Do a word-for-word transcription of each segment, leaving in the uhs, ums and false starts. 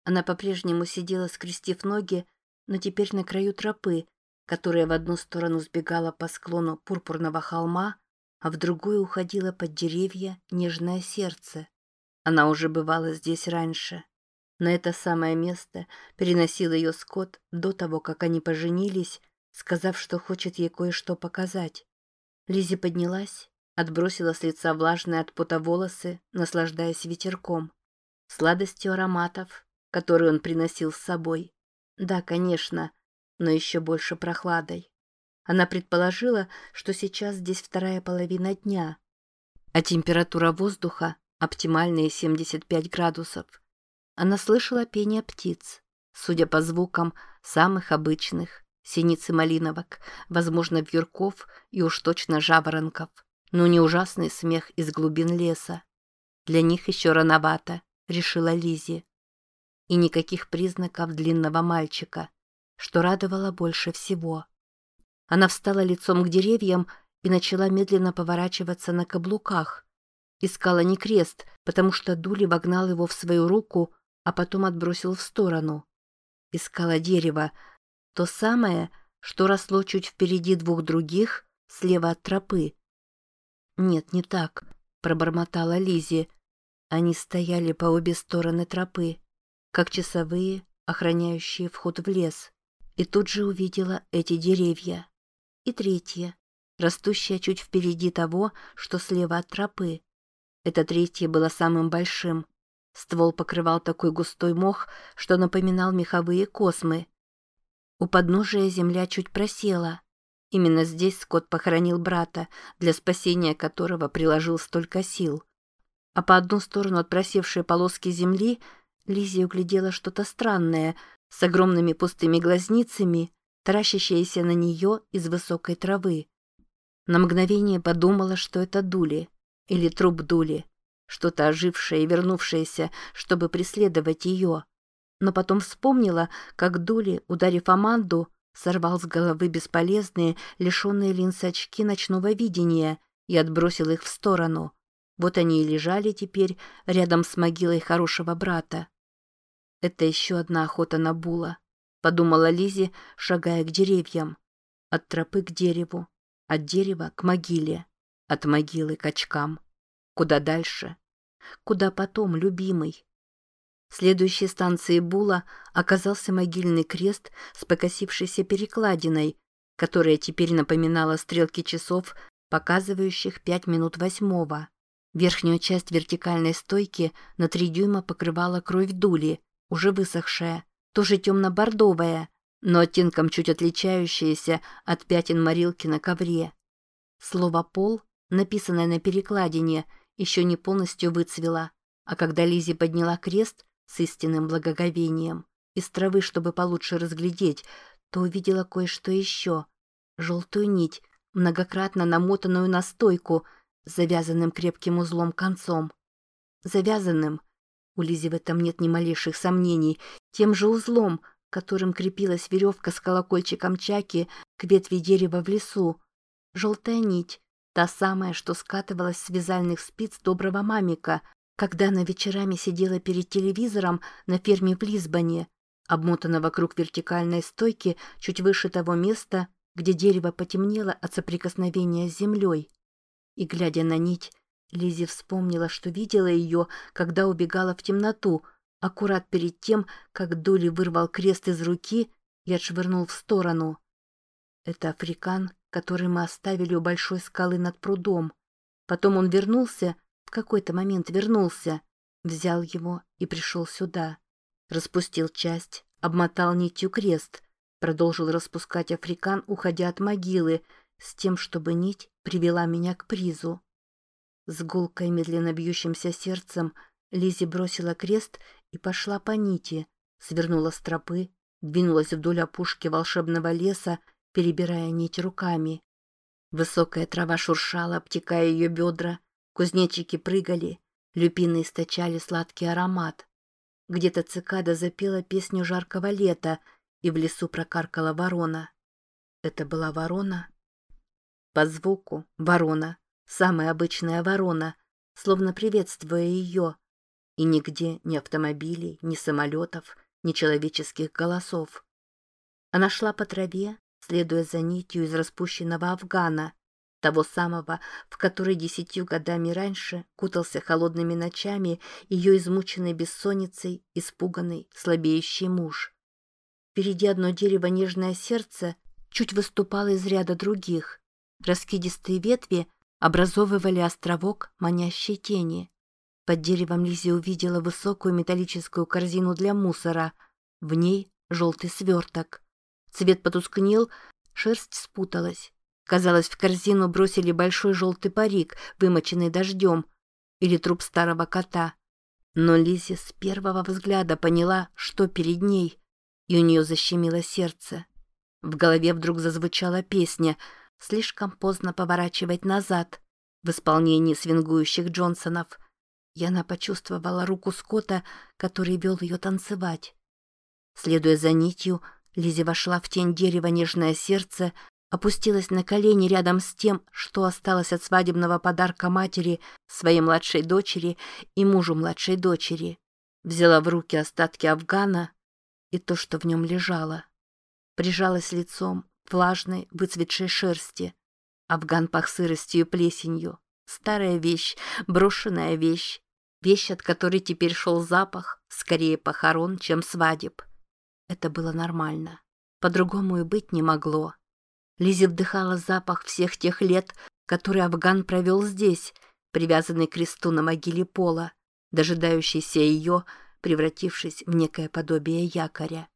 Она по-прежнему сидела, скрестив ноги, но теперь на краю тропы, которая в одну сторону сбегала по склону пурпурного холма, а в другую уходила под деревья нежное сердце. Она уже бывала здесь раньше. На это самое место переносил ее Скотт до того, как они поженились, сказав, что хочет ей кое-что показать. Лиззи поднялась, отбросила с лица влажные от пота волосы, наслаждаясь ветерком, сладостью ароматов, которые он приносил с собой. Да, конечно, но еще больше прохладой. Она предположила, что сейчас здесь вторая половина дня, а температура воздуха – оптимальные семьдесят пять градусов. Она слышала пение птиц, судя по звукам, самых обычных, синиц и малиновок, возможно, вьюрков и уж точно жаворонков, но не ужасный смех из глубин леса. Для них еще рановато, решила Лиззи. И никаких признаков длинного мальчика, что радовало больше всего. Она встала лицом к деревьям и начала медленно поворачиваться на каблуках. Искала не крест, потому что Дули вогнал его в свою руку, а потом отбросил в сторону. Искала дерево, то самое, что росло чуть впереди двух других, слева от тропы. «Нет, не так», — пробормотала Лиззи. Они стояли по обе стороны тропы, как часовые, охраняющие вход в лес. И тут же увидела эти деревья. И третье, растущее чуть впереди того, что слева от тропы. Это третье было самым большим. Ствол покрывал такой густой мох, что напоминал меховые космы. У подножия земля чуть просела. Именно здесь Скотт похоронил брата, для спасения которого приложил столько сил. А по одну сторону от просевшей полоски земли Лиззи углядела что-то странное, с огромными пустыми глазницами, таращащееся на нее из высокой травы. На мгновение подумала, что это Дули, или труп Дули, что-то ожившее и вернувшееся, чтобы преследовать ее. Но потом вспомнила, как Дули, ударив Аманду, сорвал с головы бесполезные, лишенные линз очки ночного видения и отбросил их в сторону. Вот они и лежали теперь рядом с могилой хорошего брата. Это еще одна охота на Була, подумала Лиззи, шагая к деревьям. От тропы к дереву, от дерева к могиле, от могилы к очкам. Куда дальше? Куда потом, любимый? Следующей станцией Була оказался могильный крест с покосившейся перекладиной, которая теперь напоминала стрелки часов, показывающих пять минут восьмого. Верхнюю часть вертикальной стойки на три дюйма покрывала кровь Дули, уже высохшая, тоже темно-бордовая, но оттенком чуть отличающаяся от пятен морилки на ковре. Слово «пол», написанное на перекладине, еще не полностью выцвело, а когда Лиззи подняла крест с истинным благоговением из травы, чтобы получше разглядеть, то увидела кое-что еще. Желтую нить, многократно намотанную на стойку, с завязанным крепким узлом концом. Завязанным, у Лиззи в этом нет ни малейших сомнений, тем же узлом, которым крепилась веревка с колокольчиком Чаки к ветви дерева в лесу. Желтая нить, та самая, что скатывалась с вязальных спиц доброго мамика, когда она вечерами сидела перед телевизором на ферме в Лисбоне, обмотана вокруг вертикальной стойки чуть выше того места, где дерево потемнело от соприкосновения с землей. И, глядя на нить, Лиззи вспомнила, что видела ее, когда убегала в темноту, аккурат перед тем, как Дули вырвал крест из руки и отшвырнул в сторону. Это Африкан, который мы оставили у большой скалы над прудом. Потом он вернулся, в какой-то момент вернулся, взял его и пришел сюда. Распустил часть, обмотал нитью крест, продолжил распускать Африкан, уходя от могилы, с тем, чтобы нить привела меня к призу. С гулкой, медленно бьющимся сердцем Лиззи бросила крест и пошла по нити, свернула с тропы, двинулась вдоль опушки волшебного леса, перебирая нить руками. Высокая трава шуршала, обтекая ее бедра, кузнечики прыгали, люпины источали сладкий аромат. Где-то цикада запела песню жаркого лета, и в лесу прокаркала ворона. Это была ворона? По звуку ворона, самая обычная ворона, словно приветствуя ее. И нигде ни автомобилей, ни самолетов, ни человеческих голосов. Она шла по траве, следуя за нитью из распущенного афгана, того самого, в который десятью годами раньше кутался холодными ночами ее измученный бессонницей, испуганный, слабеющий муж. Впереди одно дерево «Нежное сердце» чуть выступало из ряда других. Раскидистые ветви образовывали островок манящей тени. Под деревом Лиззи увидела высокую металлическую корзину для мусора. В ней желтый сверток. Цвет потускнел, шерсть спуталась. Казалось, в корзину бросили большой желтый парик, вымоченный дождем, или труп старого кота. Но Лиззи с первого взгляда поняла, что перед ней, и у нее защемило сердце. В голове вдруг зазвучала песня «Слишком поздно поворачивать назад» в исполнении свингующих Джонсонов, и она почувствовала руку Скотта, который вел ее танцевать. Следуя за нитью, Лиззи вошла в тень дерева «Нежное сердце», опустилась на колени рядом с тем, что осталось от свадебного подарка матери, своей младшей дочери и мужу младшей дочери. Взяла в руки остатки афгана и то, что в нем лежало. Прижалась лицом к влажной, выцветшей шерсти. Афган пах сыростью и плесенью. Старая вещь, брошенная вещь. Вещь, от которой теперь шел запах, скорее похорон, чем свадеб. Это было нормально. По-другому и быть не могло. Лиззи вдыхала запах всех тех лет, которые афган провел здесь, привязанный к кресту на могиле Пола, дожидающийся ее, превратившись в некое подобие якоря.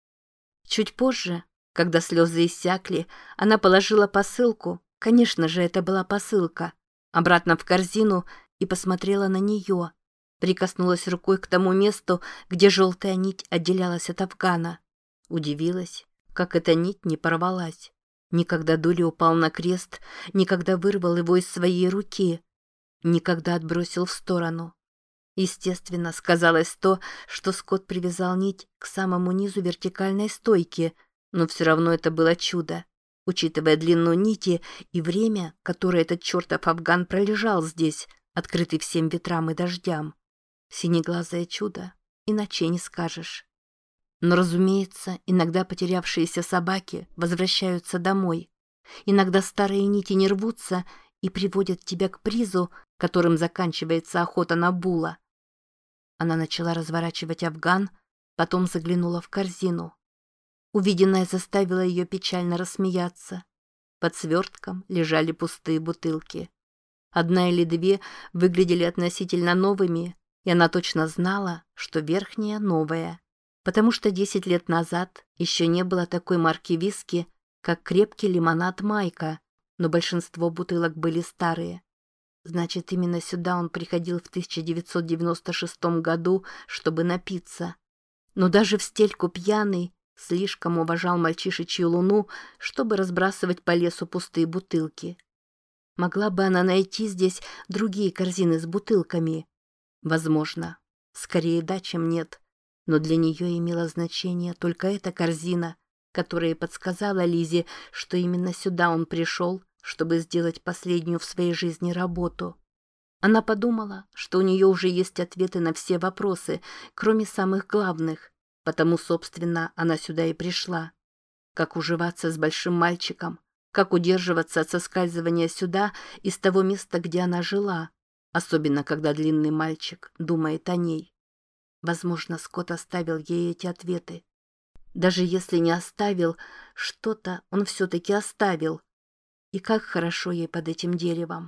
Чуть позже, когда слезы иссякли, она положила посылку, конечно же, это была посылка, обратно в корзину и посмотрела на нее, прикоснулась рукой к тому месту, где желтая нить отделялась от афгана. Удивилась, как эта нить не порвалась. Никогда Дули упал на крест, никогда вырвал его из своей руки, никогда отбросил в сторону. Естественно, сказалось то, что Скотт привязал нить к самому низу вертикальной стойки, но все равно это было чудо, учитывая длину нити и время, которое этот чертов афган пролежал здесь, открытый всем ветрам и дождям. Синеглазое чудо, иначе не скажешь. Но, разумеется, иногда потерявшиеся собаки возвращаются домой. Иногда старые нити не рвутся и приводят тебя к призу, которым заканчивается охота на була. Она начала разворачивать афган, потом заглянула в корзину. Увиденное заставило ее печально рассмеяться. Под свертком лежали пустые бутылки. Одна или две выглядели относительно новыми, и она точно знала, что верхняя новая. Потому что десять лет назад еще не было такой марки виски, как крепкий лимонад Майка, но большинство бутылок были старые. Значит, именно сюда он приходил в тысяча девятьсот девяносто шестом году, чтобы напиться. Но даже в стельку пьяный слишком уважал мальчишечью луну, чтобы разбрасывать по лесу пустые бутылки. Могла бы она найти здесь другие корзины с бутылками? Возможно. Скорее да, чем нет. Но для нее имело значение только эта корзина, которая подсказала Лизе, что именно сюда он пришел, чтобы сделать последнюю в своей жизни работу. Она подумала, что у нее уже есть ответы на все вопросы, кроме самых главных, потому, собственно, она сюда и пришла. Как уживаться с большим мальчиком, как удерживаться от соскальзывания сюда, из того места, где она жила, особенно когда длинный мальчик думает о ней. Возможно, Скотт оставил ей эти ответы. Даже если не оставил, что-то он все-таки оставил. И как хорошо ей под этим деревом.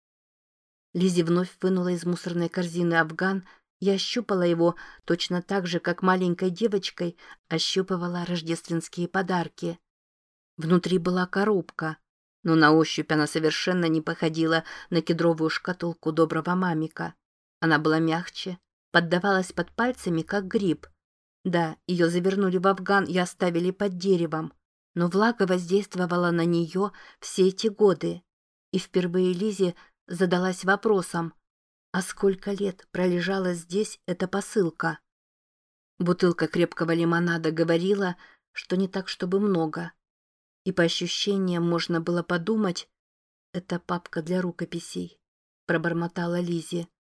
Лиззи вновь вынула из мусорной корзины афган и ощупала его точно так же, как маленькой девочкой ощупывала рождественские подарки. Внутри была коробка, но на ощупь она совершенно не походила на кедровую шкатулку доброго мамика. Она была мягче, поддавалась под пальцами, как гриб. Да, ее завернули в афган и оставили под деревом, но влага воздействовала на нее все эти годы. И впервые Лиззи задалась вопросом, а сколько лет пролежала здесь эта посылка? Бутылка крепкого лимонада говорила, что не так, чтобы много. И по ощущениям можно было подумать, это папка для рукописей, пробормотала Лиззи.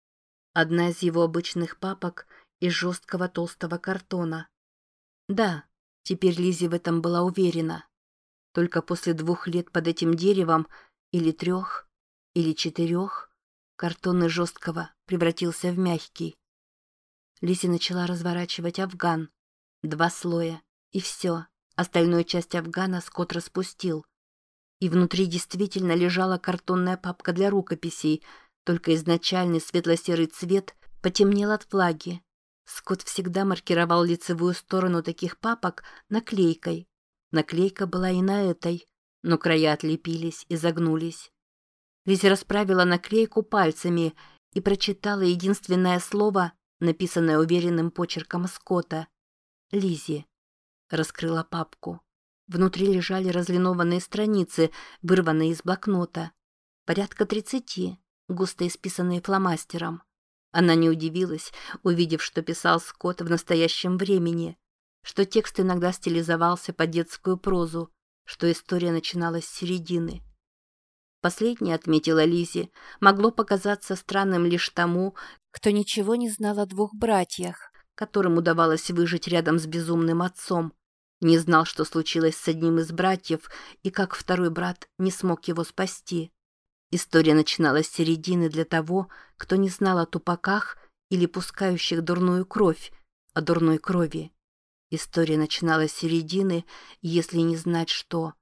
Одна из его обычных папок из жесткого толстого картона. Да, теперь Лиззи в этом была уверена. Только после двух лет под этим деревом, или трех, или четырех, картон из жесткого превратился в мягкий. Лиззи начала разворачивать афган. Два слоя, и все. Остальную часть афгана Скотт распустил. И внутри действительно лежала картонная папка для рукописей, только изначальный светло-серый цвет потемнел от влаги. Скотт всегда маркировал лицевую сторону таких папок наклейкой. Наклейка была и на этой, но края отлепились и загнулись. Лиззи расправила наклейку пальцами и прочитала единственное слово, написанное уверенным почерком Скотта. «Лиззи». Раскрыла папку. Внутри лежали разлинованные страницы, вырванные из блокнота. Порядка тридцати, густо исписанные фломастером. Она не удивилась, увидев, что писал Скотт в настоящем времени, что текст иногда стилизовался под детскую прозу, что история начиналась с середины. Последнее, отметила Лиззи, могло показаться странным лишь тому, кто ничего не знал о двух братьях, которым удавалось выжить рядом с безумным отцом, не знал, что случилось с одним из братьев и как второй брат не смог его спасти. История начиналась с середины для того, кто не знал о тупаках или пускающих дурную кровь, о дурной крови. История начиналась с середины, если не знать что.